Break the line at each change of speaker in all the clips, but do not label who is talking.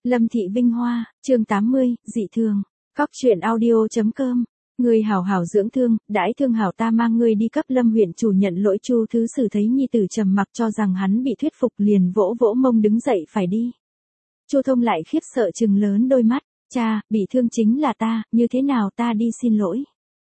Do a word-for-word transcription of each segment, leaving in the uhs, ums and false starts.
Lâm Thị Vinh Hoa, chương tám mươi, dị thường. Cóc truyện audio.com. Ngươi hảo hảo dưỡng thương, đãi thương hảo ta mang ngươi đi cấp Lâm huyện chủ nhận lỗi. Chu Thứ Sử thấy nhi tử trầm mặc cho rằng hắn bị thuyết phục liền vỗ vỗ mông đứng dậy phải đi. Chu Thông lại khiếp sợ trừng lớn đôi mắt, cha, bị thương chính là ta, như thế nào ta đi xin lỗi?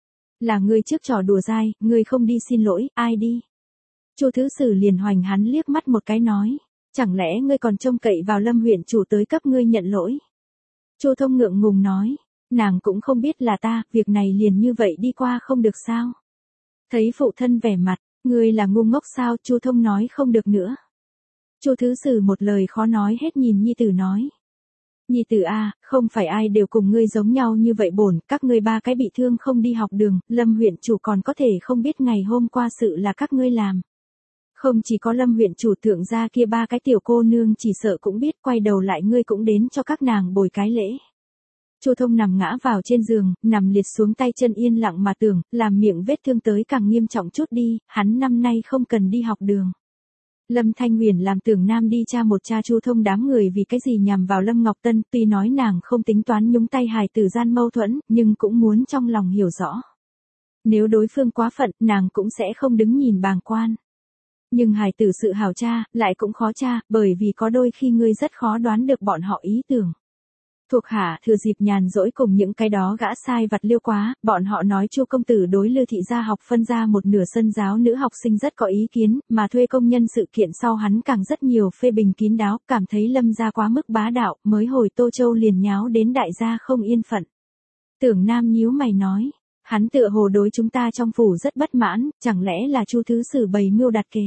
Là ngươi trước trò đùa dai, ngươi không đi xin lỗi, ai đi? Chu Thứ Sử liền hoành hắn liếc mắt một cái nói. Chẳng lẽ ngươi còn trông cậy vào Lâm huyện chủ tới cấp ngươi nhận lỗi? Chu Thông ngượng ngùng nói, nàng cũng không biết là ta, việc này liền như vậy đi qua không được sao? Thấy phụ thân vẻ mặt, ngươi là ngu ngốc sao? Chu Thông nói không được nữa. Chu Thứ Sử một lời khó nói hết nhìn nhi tử nói. Nhi tử a, không phải ai đều cùng ngươi giống nhau như vậy bổn, các ngươi ba cái bị thương không đi học đường, Lâm huyện chủ còn có thể không biết ngày hôm qua sự là các ngươi làm. Không chỉ có Lâm huyện chủ thượng gia kia ba cái tiểu cô nương chỉ sợ cũng biết, quay đầu lại ngươi cũng đến cho các nàng bồi cái lễ. Chu Thông nằm ngã vào trên giường, nằm liệt xuống tay chân yên lặng mà tưởng, làm miệng vết thương tới càng nghiêm trọng chút đi, hắn năm nay không cần đi học đường. Lâm Thanh Huyền làm Tưởng Nam đi tra một cha Chu Thông đám người vì cái gì nhằm vào Lâm Ngọc Tân, tuy nói nàng không tính toán nhúng tay hài tử gian mâu thuẫn, nhưng cũng muốn trong lòng hiểu rõ. Nếu đối phương quá phận, nàng cũng sẽ không đứng nhìn bàng quan. Nhưng hài tử sự hảo cha, lại cũng khó cha, bởi vì có đôi khi ngươi rất khó đoán được bọn họ ý tưởng. Thuộc hạ thừa dịp nhàn rỗi cùng những cái đó gã sai vặt liêu quá, bọn họ nói Chu công tử đối Lư thị gia học phân ra một nửa sân giáo nữ học sinh rất có ý kiến, mà thuê công nhân sự kiện sau hắn càng rất nhiều phê bình kín đáo, cảm thấy Lâm gia quá mức bá đạo, mới hồi Tô Châu liền nháo đến đại gia không yên phận. Tưởng Nam nhíu mày nói, hắn tựa hồ đối chúng ta trong phủ rất bất mãn, chẳng lẽ là Chu Thứ Sử bày mưu đặt kế?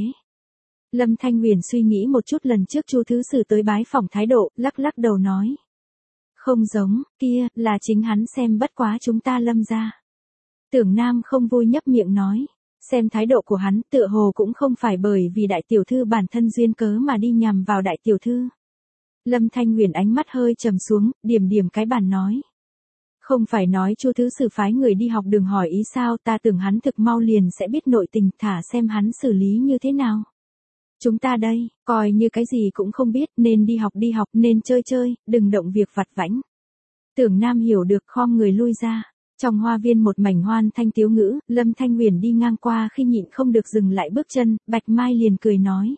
Lâm Thanh Huyền suy nghĩ một chút lần trước Chu Thứ Sử tới bái phỏng thái độ, lắc lắc đầu nói. Không giống, kia, là chính hắn xem bất quá chúng ta Lâm gia. Tưởng Nam không vui nhấp miệng nói, xem thái độ của hắn tựa hồ cũng không phải bởi vì đại tiểu thư bản thân duyên cớ mà đi nhằm vào đại tiểu thư. Lâm Thanh Huyền ánh mắt hơi trầm xuống, điểm điểm cái bàn nói. Không phải nói Chu Thứ Sử phái người đi học đường hỏi ý sao, ta tưởng hắn thực mau liền sẽ biết nội tình, thả xem hắn xử lý như thế nào. Chúng ta đây, coi như cái gì cũng không biết, nên đi học đi học, nên chơi chơi, đừng động việc vặt vãnh. Tưởng Nam hiểu được, khom người lui ra. Trong hoa viên một mảnh hoan thanh tiếu ngữ, Lâm Thanh Huyền đi ngang qua khi nhịn không được dừng lại bước chân, Bạch Mai liền cười nói.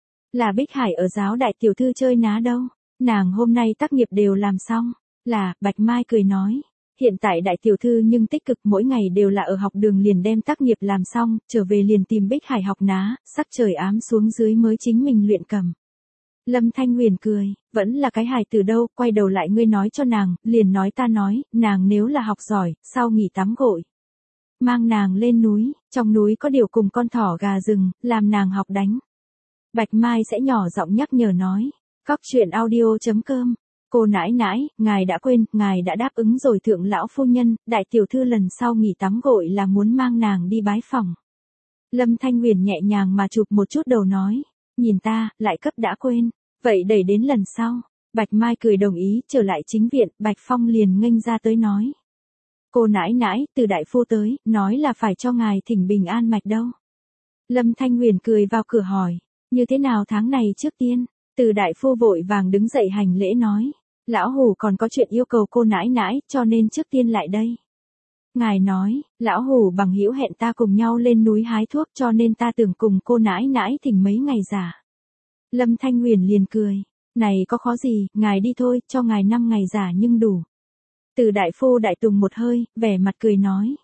Là Bích Hải ở giáo đại tiểu thư chơi ná đâu, nàng hôm nay tác nghiệp đều làm xong. Là, Bạch Mai cười nói. Hiện tại đại tiểu thư nhưng tích cực mỗi ngày đều là ở học đường liền đem tác nghiệp làm xong, trở về liền tìm Bích Hải học ná, sắc trời ám xuống dưới mới chính mình luyện cầm. Lâm Thanh Huyền cười, vẫn là cái hài từ đâu, quay đầu lại ngươi nói cho nàng, liền nói ta nói, nàng nếu là học giỏi, sau nghỉ tắm gội. Mang nàng lên núi, trong núi có điều cùng con thỏ gà rừng, làm nàng học đánh. Bạch Mai sẽ nhỏ giọng nhắc nhở nói, cóc truyện audio.com. Cô nãi nãi, ngài đã quên, ngài đã đáp ứng rồi thượng lão phu nhân, đại tiểu thư lần sau nghỉ tắm gội là muốn mang nàng đi bái phòng. Lâm Thanh Huyền nhẹ nhàng mà chụp một chút đầu nói, nhìn ta, lại cấp đã quên, vậy đẩy đến lần sau. Bạch Mai cười đồng ý, trở lại chính viện, Bạch Phong liền nghênh ra tới nói. Cô nãi nãi, từ đại phu tới, nói là phải cho ngài thỉnh bình an mạch đâu. Lâm Thanh Huyền cười vào cửa hỏi, như thế nào tháng này trước tiên, từ đại phu vội vàng đứng dậy hành lễ nói. Lão Hủ còn có chuyện yêu cầu cô nãi nãi, cho nên trước tiên lại đây. Ngài nói, Lão Hủ bằng hữu hẹn ta cùng nhau lên núi hái thuốc cho nên ta tưởng cùng cô nãi nãi thỉnh mấy ngày giả. Lâm Thanh Huyền liền cười, này có khó gì, ngài đi thôi, cho ngài năm ngày giả nhưng đủ. Từ đại phu đại tùng một hơi, vẻ mặt cười nói.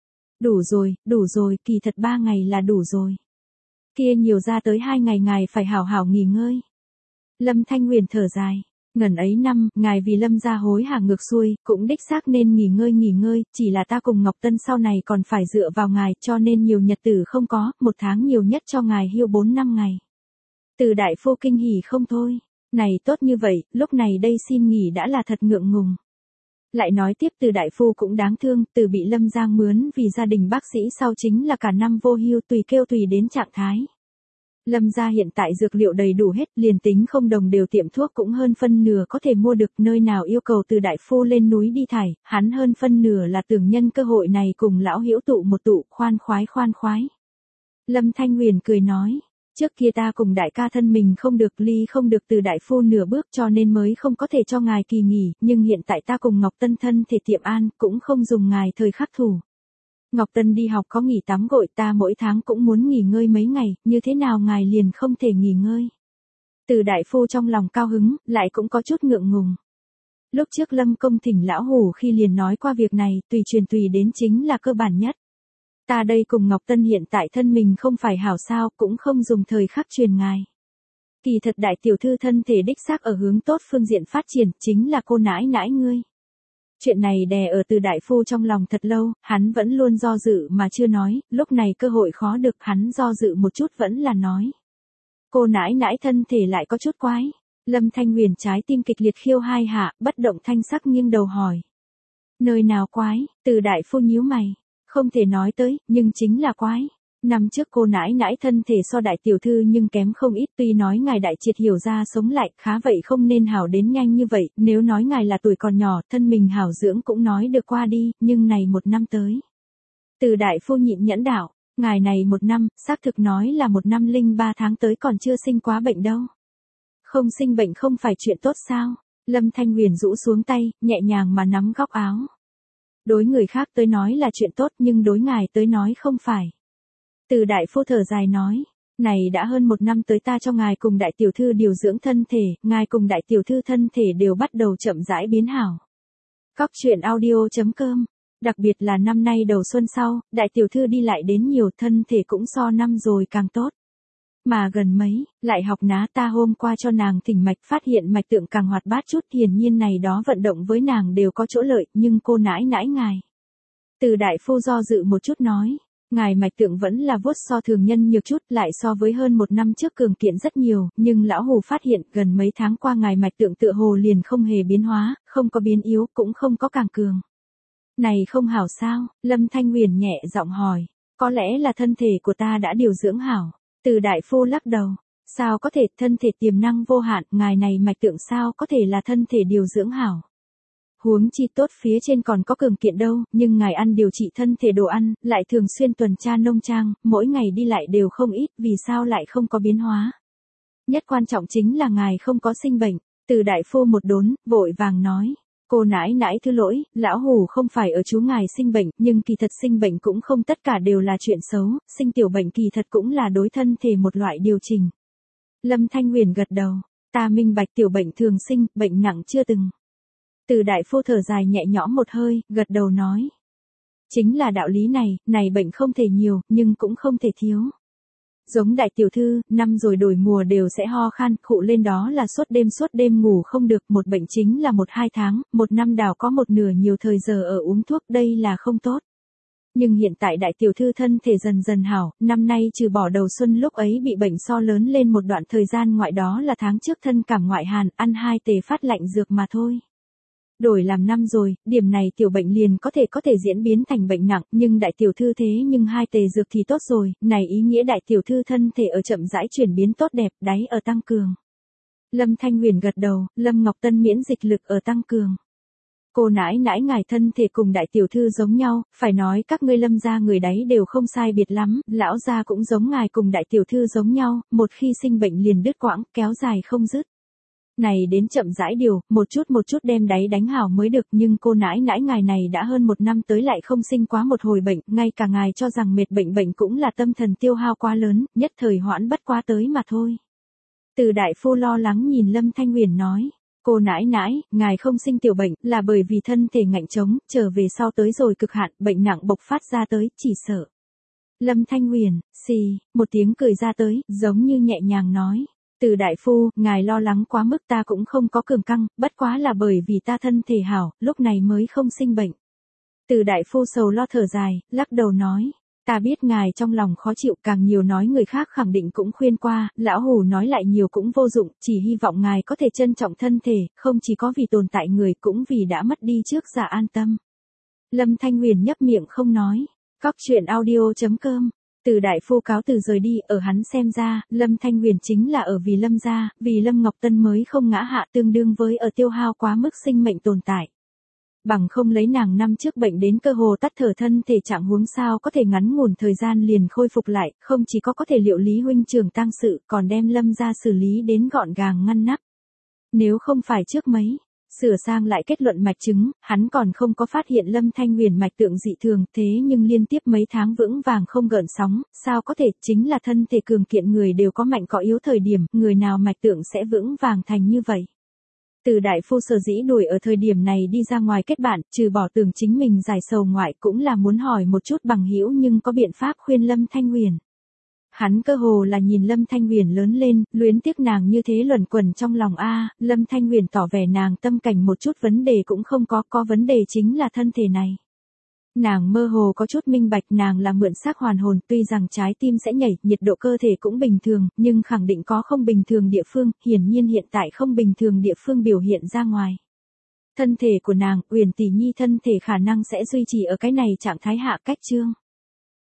Đủ rồi, đủ rồi, kỳ thật ba ngày là đủ rồi. Kia nhiều ra tới hai ngày ngài phải hảo hảo nghỉ ngơi. Lâm Thanh Huyền thở dài. Ngần ấy năm, ngài vì Lâm gia hối hả ngược xuôi, cũng đích xác nên nghỉ ngơi nghỉ ngơi, chỉ là ta cùng Ngọc Tân sau này còn phải dựa vào ngài, cho nên nhiều nhật tử không có, một tháng nhiều nhất cho ngài hưu bốn năm ngày. Từ đại phu kinh hỉ không thôi, này tốt như vậy, lúc này đây xin nghỉ đã là thật ngượng ngùng. Lại nói tiếp từ đại phu cũng đáng thương, từ bị Lâm Giang mướn vì gia đình bác sĩ sau chính là cả năm vô hưu tùy kêu tùy đến trạng thái. Lâm gia hiện tại dược liệu đầy đủ hết, liền tính không đồng đều tiệm thuốc cũng hơn phân nửa có thể mua được, nơi nào yêu cầu từ đại phu lên núi đi thải, hắn hơn phân nửa là tưởng nhân cơ hội này cùng lão hữu tụ một tụ, khoan khoái khoan khoái. Lâm Thanh Huyền cười nói, Trước kia ta cùng đại ca thân mình không được ly không được từ đại phu nửa bước cho nên mới không có thể cho ngài kỳ nghỉ, nhưng hiện tại ta cùng Ngọc Tân thân thể tiệm an, cũng không dùng ngài thời khắc thủ. Ngọc Tân đi học có nghỉ tắm gội, ta mỗi tháng cũng muốn nghỉ ngơi mấy ngày, như thế nào ngài liền không thể nghỉ ngơi. Từ đại phu trong lòng cao hứng, lại cũng có chút ngượng ngùng. Lúc trước Lâm công thỉnh lão hủ khi liền nói qua việc này, tùy truyền tùy đến chính là cơ bản nhất. Ta đây cùng Ngọc Tân hiện tại thân mình không phải hảo sao, cũng không dùng thời khắc truyền ngài. Kỳ thật đại tiểu thư thân thể đích xác ở hướng tốt phương diện phát triển, chính là cô nãi nãi ngươi. Chuyện này đè ở từ đại phu trong lòng thật lâu, hắn vẫn luôn do dự mà chưa nói, lúc này cơ hội khó được, hắn do dự một chút vẫn là nói. Cô nãi nãi thân thể lại có chút quái. Lâm Thanh Huyền trái tim kịch liệt khiêu hai hạ, bất động thanh sắc nghiêng đầu hỏi. Nơi nào quái, từ đại phu nhíu mày. Không thể nói tới, nhưng chính là quái. Năm trước cô nãi nãi thân thể so đại tiểu thư nhưng kém không ít, tuy nói ngài đại triệt hiểu ra sống lại, khá vậy không nên hảo đến nhanh như vậy, nếu nói ngài là tuổi còn nhỏ, thân mình hảo dưỡng cũng nói được qua đi, nhưng này một năm tới. Từ đại phu nhịn nhẫn đạo, ngài này một năm, xác thực nói là một năm linh ba tháng tới còn chưa sinh quá bệnh đâu. Không sinh bệnh không phải chuyện tốt sao? Lâm Thanh Huyền rũ xuống tay, nhẹ nhàng mà nắm góc áo. Đối người khác tới nói là chuyện tốt nhưng đối ngài tới nói không phải. Từ đại phu thở dài nói, này đã hơn một năm tới ta cho ngài cùng đại tiểu thư điều dưỡng thân thể, ngài cùng đại tiểu thư thân thể đều bắt đầu chậm rãi biến hảo. Cóc truyện audio chấm com, đặc biệt là năm nay đầu xuân sau, đại tiểu thư đi lại đến nhiều, thân thể cũng so năm rồi càng tốt. Mà gần mấy, lại học ná ta hôm qua cho nàng thỉnh mạch phát hiện mạch tượng càng hoạt bát chút, hiển nhiên này đó vận động với nàng đều có chỗ lợi, nhưng cô nãi nãi ngài. Từ đại phu do dự một chút nói, ngài mạch tượng vẫn là vuốt so thường nhân nhược chút, lại so với hơn một năm trước cường kiện rất nhiều, nhưng lão hù phát hiện gần mấy tháng qua ngài mạch tượng tựa hồ liền không hề biến hóa, không có biến yếu, cũng không có càng cường. Này không hảo sao? Lâm Thanh Huyền nhẹ giọng hỏi, có lẽ là thân thể của ta đã điều dưỡng hảo. Từ đại phu lắc đầu, sao có thể, thân thể tiềm năng vô hạn, ngài này mạch tượng sao có thể là thân thể điều dưỡng hảo. Huống chi tốt phía trên còn có cường kiện đâu, nhưng ngài ăn điều trị thân thể đồ ăn, lại thường xuyên tuần tra nông trang, mỗi ngày đi lại đều không ít, vì sao lại không có biến hóa. Nhất quan trọng chính là ngài không có sinh bệnh, từ đại phu một đốn, vội vàng nói. Cô nãi nãi thứ lỗi, lão hủ không phải ở chú ngài sinh bệnh, nhưng kỳ thật sinh bệnh cũng không tất cả đều là chuyện xấu, sinh tiểu bệnh kỳ thật cũng là đối thân thể một loại điều chỉnh. Lâm Thanh Huyền gật đầu, ta minh bạch tiểu bệnh thường sinh, bệnh nặng chưa từng. Từ đại phu thở dài nhẹ nhõm một hơi, gật đầu nói. Chính là đạo lý này, này bệnh không thể nhiều, nhưng cũng không thể thiếu. Giống đại tiểu thư, năm rồi đổi mùa đều sẽ ho khan, khụ lên đó là suốt đêm suốt đêm ngủ không được, một bệnh chính là một hai tháng, một năm đào có một nửa nhiều thời giờ ở uống thuốc, đây là không tốt. Nhưng hiện tại đại tiểu thư thân thể dần dần hảo, năm nay trừ bỏ đầu xuân lúc ấy bị bệnh so lớn lên một đoạn thời gian ngoại đó là tháng trước thân cảm ngoại hàn, ăn hai tề phát lạnh dược mà thôi. Đổi làm năm rồi, điểm này tiểu bệnh liền có thể có thể diễn biến thành bệnh nặng, nhưng đại tiểu thư thế nhưng hai tề dược thì tốt rồi, này ý nghĩa đại tiểu thư thân thể ở chậm rãi chuyển biến tốt đẹp, đáy ở tăng cường. Lâm Thanh Huyền gật đầu, Lâm Ngọc Tân miễn dịch lực ở tăng cường. Cô nãi nãi ngài thân thể cùng đại tiểu thư giống nhau, phải nói các ngươi Lâm gia người đấy đều không sai biệt lắm, lão gia cũng giống ngài cùng đại tiểu thư giống nhau, một khi sinh bệnh liền đứt quãng, kéo dài không dứt. Này đến chậm rãi điều, một chút một chút đem đáy đánh hảo mới được, nhưng cô nãi nãi ngài này đã hơn một năm tới lại không sinh quá một hồi bệnh, ngay cả ngài cho rằng mệt bệnh bệnh cũng là tâm thần tiêu hao quá lớn, nhất thời hoãn bất quá tới mà thôi. Từ đại phu lo lắng nhìn Lâm Thanh Huyền nói, cô nãi nãi, ngài không sinh tiểu bệnh, là bởi vì thân thể ngạnh chống, trở về sau tới rồi cực hạn, bệnh nặng bộc phát ra tới, chỉ sợ. Lâm Thanh Huyền, xì, một tiếng cười ra tới, giống như nhẹ nhàng nói. Từ đại phu, ngài lo lắng quá mức ta cũng không có cường căng, bất quá là bởi vì ta thân thể hảo, lúc này mới không sinh bệnh. Từ đại phu sầu lo thở dài, lắc đầu nói, ta biết ngài trong lòng khó chịu, càng nhiều nói người khác khẳng định cũng khuyên qua, lão hủ nói lại nhiều cũng vô dụng, chỉ hy vọng ngài có thể trân trọng thân thể, không chỉ có vì tồn tại người cũng vì đã mất đi trước giả an tâm. Lâm Thanh Huyền nhấp miệng không nói, cóc truyện audio chấm com. Từ đại phu cáo từ rời đi, ở hắn xem ra, Lâm Thanh Huyền chính là ở vì Lâm gia, vì Lâm Ngọc Tân mới không ngã hạ tương đương với ở tiêu hao quá mức sinh mệnh tồn tại. Bằng không lấy nàng năm trước bệnh đến cơ hồ tắt thở thân thể trạng huống sao có thể ngắn ngủn thời gian liền khôi phục lại, không chỉ có có thể liệu lý huynh trưởng tang sự, còn đem Lâm ra xử lý đến gọn gàng ngăn nắp. Nếu không phải trước mấy, sửa sang lại kết luận mạch chứng, hắn còn không có phát hiện Lâm Thanh Huyền mạch tượng dị thường, thế nhưng liên tiếp mấy tháng vững vàng không gợn sóng, sao có thể, chính là thân thể cường kiện người đều có mạnh có yếu thời điểm, người nào mạch tượng sẽ vững vàng thành như vậy. Từ đại phu sở dĩ đuổi ở thời điểm này đi ra ngoài kết bạn, trừ bỏ tưởng chính mình giải sầu ngoại cũng là muốn hỏi một chút bằng hữu nhưng có biện pháp khuyên Lâm Thanh Huyền. Hắn cơ hồ là nhìn Lâm Thanh Huyền lớn lên, luyến tiếc nàng như thế luẩn quẩn trong lòng a, Lâm Thanh Huyền tỏ vẻ nàng tâm cảnh một chút vấn đề cũng không có, có vấn đề chính là thân thể này. Nàng mơ hồ có chút minh bạch nàng là mượn xác hoàn hồn, tuy rằng trái tim sẽ nhảy, nhiệt độ cơ thể cũng bình thường, nhưng khẳng định có không bình thường địa phương, hiển nhiên hiện tại không bình thường địa phương biểu hiện ra ngoài. Thân thể của nàng, Uyển tỷ nhi thân thể khả năng sẽ duy trì ở cái này trạng thái hạ cách chương.